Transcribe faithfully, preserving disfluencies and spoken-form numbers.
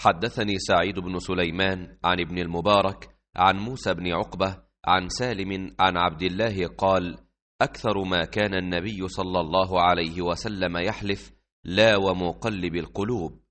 حدثني سعيد بن سليمان عن ابن المبارك عن موسى بن عقبة عن سالم عن عبد الله قال: أكثر ما كان النبي صلى الله عليه وسلم يحلف: لا ومقلب القلوب.